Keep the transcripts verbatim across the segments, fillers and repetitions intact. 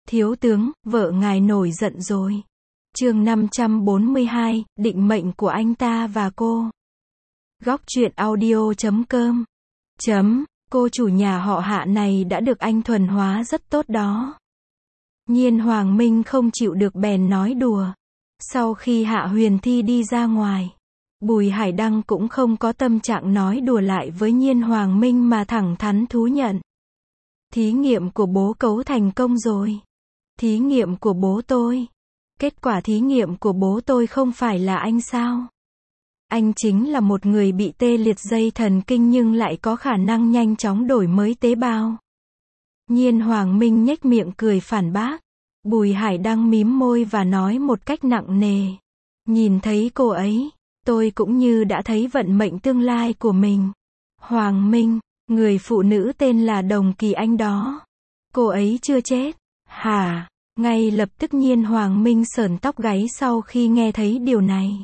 Thiếu tướng, vợ ngài nổi giận rồi. Chương năm trăm bốn mươi hai, định mệnh của anh ta và cô. Góc truyện audio chấm com. Chấm, cô chủ nhà họ Hạ này đã được anh thuần hóa rất tốt đó. Nhiên Hoàng Minh không chịu được bèn nói đùa. Sau khi Hạ Huyền Thi đi ra ngoài, Bùi Hải Đăng cũng không có tâm trạng nói đùa lại với Nhiên Hoàng Minh mà thẳng thắn thú nhận. Thí nghiệm của bố cấu thành công rồi. Thí nghiệm của bố tôi. Kết quả thí nghiệm của bố tôi không phải là anh sao? Anh chính là một người bị tê liệt dây thần kinh nhưng lại có khả năng nhanh chóng đổi mới tế bào. Nhiên Hoàng Minh nhếch miệng cười phản bác. Bùi Hải Đăng mím môi và nói một cách nặng nề. Nhìn thấy cô ấy, tôi cũng như đã thấy vận mệnh tương lai của mình. Hoàng Minh, người phụ nữ tên là Đồng Kỳ Anh đó. Cô ấy chưa chết. Hả? Ngay lập tức Nhiên Hoàng Minh sởn tóc gáy sau khi nghe thấy điều này.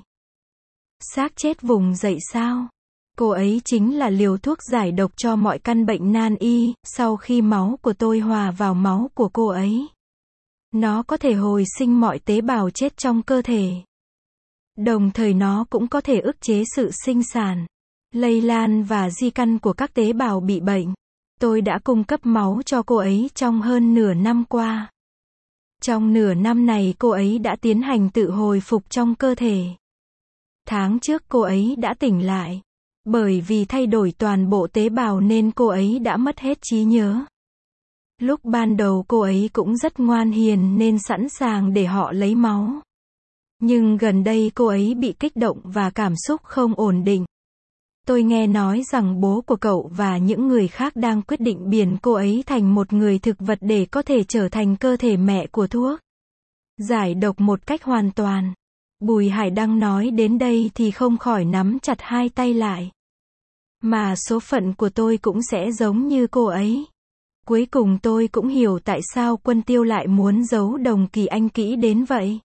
Xác chết vùng dậy sao? Cô ấy chính là liều thuốc giải độc cho mọi căn bệnh nan y, sau khi máu của tôi hòa vào máu của cô ấy. Nó có thể hồi sinh mọi tế bào chết trong cơ thể. Đồng thời nó cũng có thể ức chế sự sinh sản, lây lan và di căn của các tế bào bị bệnh. Tôi đã cung cấp máu cho cô ấy trong hơn nửa năm qua. Trong nửa năm này cô ấy đã tiến hành tự hồi phục trong cơ thể. Tháng trước cô ấy đã tỉnh lại. Bởi vì thay đổi toàn bộ tế bào nên cô ấy đã mất hết trí nhớ. Lúc ban đầu cô ấy cũng rất ngoan hiền nên sẵn sàng để họ lấy máu. Nhưng gần đây cô ấy bị kích động và cảm xúc không ổn định. Tôi nghe nói rằng bố của cậu và những người khác đang quyết định biến cô ấy thành một người thực vật để có thể trở thành cơ thể mẹ của thuốc giải độc một cách hoàn toàn. Bùi Hải Đăng nói đến đây thì không khỏi nắm chặt hai tay lại. Mà số phận của tôi cũng sẽ giống như cô ấy. Cuối cùng tôi cũng hiểu tại sao Quân Tiêu lại muốn giấu Đồng Kỳ Anh kỹ đến vậy.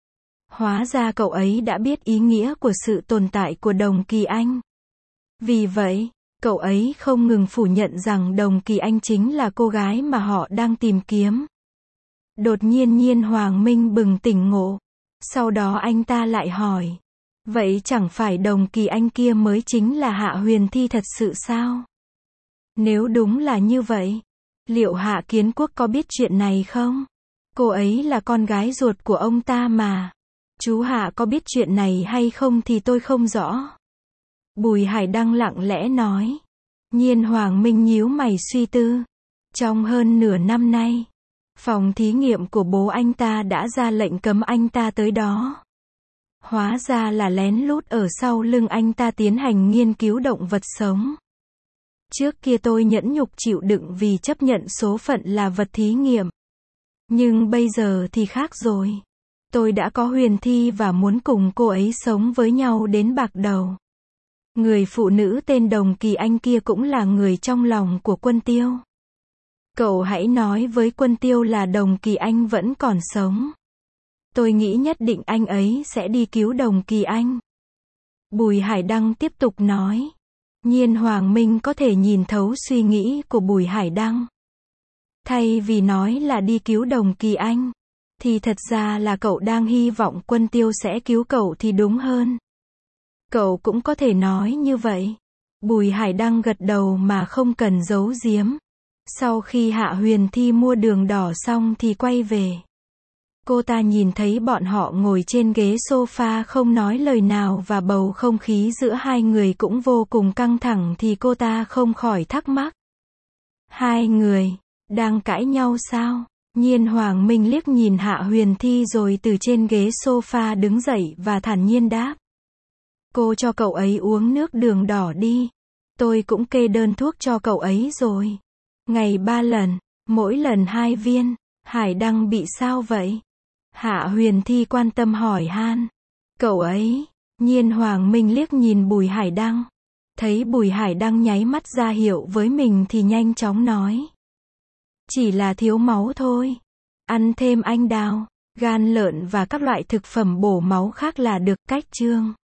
Hóa ra cậu ấy đã biết ý nghĩa của sự tồn tại của Đồng Kỳ Anh. Vì vậy, cậu ấy không ngừng phủ nhận rằng Đồng Kỳ Anh chính là cô gái mà họ đang tìm kiếm. Đột nhiên Nhiên Hoàng Minh bừng tỉnh ngộ. Sau đó anh ta lại hỏi. Vậy chẳng phải Đồng Kỳ Anh kia mới chính là Hạ Huyền Thi thật sự sao? Nếu đúng là như vậy, liệu Hạ Kiến Quốc có biết chuyện này không? Cô ấy là con gái ruột của ông ta mà. Chú Hạ có biết chuyện này hay không thì tôi không rõ. Bùi Hải Đăng lặng lẽ nói. Nhiên Hoàng Minh nhíu mày suy tư. Trong hơn nửa năm nay, phòng thí nghiệm của bố anh ta đã ra lệnh cấm anh ta tới đó. Hóa ra là lén lút ở sau lưng anh ta tiến hành nghiên cứu động vật sống. Trước kia tôi nhẫn nhục chịu đựng vì chấp nhận số phận là vật thí nghiệm. Nhưng bây giờ thì khác rồi. Tôi đã có Huyền Thi và muốn cùng cô ấy sống với nhau đến bạc đầu. Người phụ nữ tên Đồng Kỳ Anh kia cũng là người trong lòng của Quân Tiêu. Cậu hãy nói với Quân Tiêu là Đồng Kỳ Anh vẫn còn sống. Tôi nghĩ nhất định anh ấy sẽ đi cứu Đồng Kỳ Anh. Bùi Hải Đăng tiếp tục nói. Nhiên Hoàng Minh có thể nhìn thấu suy nghĩ của Bùi Hải Đăng. Thay vì nói là đi cứu Đồng Kỳ Anh, thì thật ra là cậu đang hy vọng Quân Tiêu sẽ cứu cậu thì đúng hơn. Cậu cũng có thể nói như vậy. Bùi Hải Đăng gật đầu mà không cần giấu giếm. Sau khi Hạ Huyền Thi mua đường đỏ xong thì quay về. Cô ta nhìn thấy bọn họ ngồi trên ghế sofa không nói lời nào và bầu không khí giữa hai người cũng vô cùng căng thẳng thì cô ta không khỏi thắc mắc. Hai người, đang cãi nhau sao? Nhiên Hoàng Minh liếc nhìn Hạ Huyền Thi rồi từ trên ghế sofa đứng dậy và thản nhiên đáp. Cô cho cậu ấy uống nước đường đỏ đi. Tôi cũng kê đơn thuốc cho cậu ấy rồi. Ngày ba lần, mỗi lần hai viên. Hải Đăng bị sao vậy? Hạ Huyền Thi quan tâm hỏi han. Cậu ấy, Nhiên Hoàng Minh liếc nhìn Bùi Hải Đăng. Thấy Bùi Hải Đăng nháy mắt ra hiệu với mình thì nhanh chóng nói. Chỉ là thiếu máu thôi. Ăn thêm anh đào, gan lợn và các loại thực phẩm bổ máu khác là được. Cách chương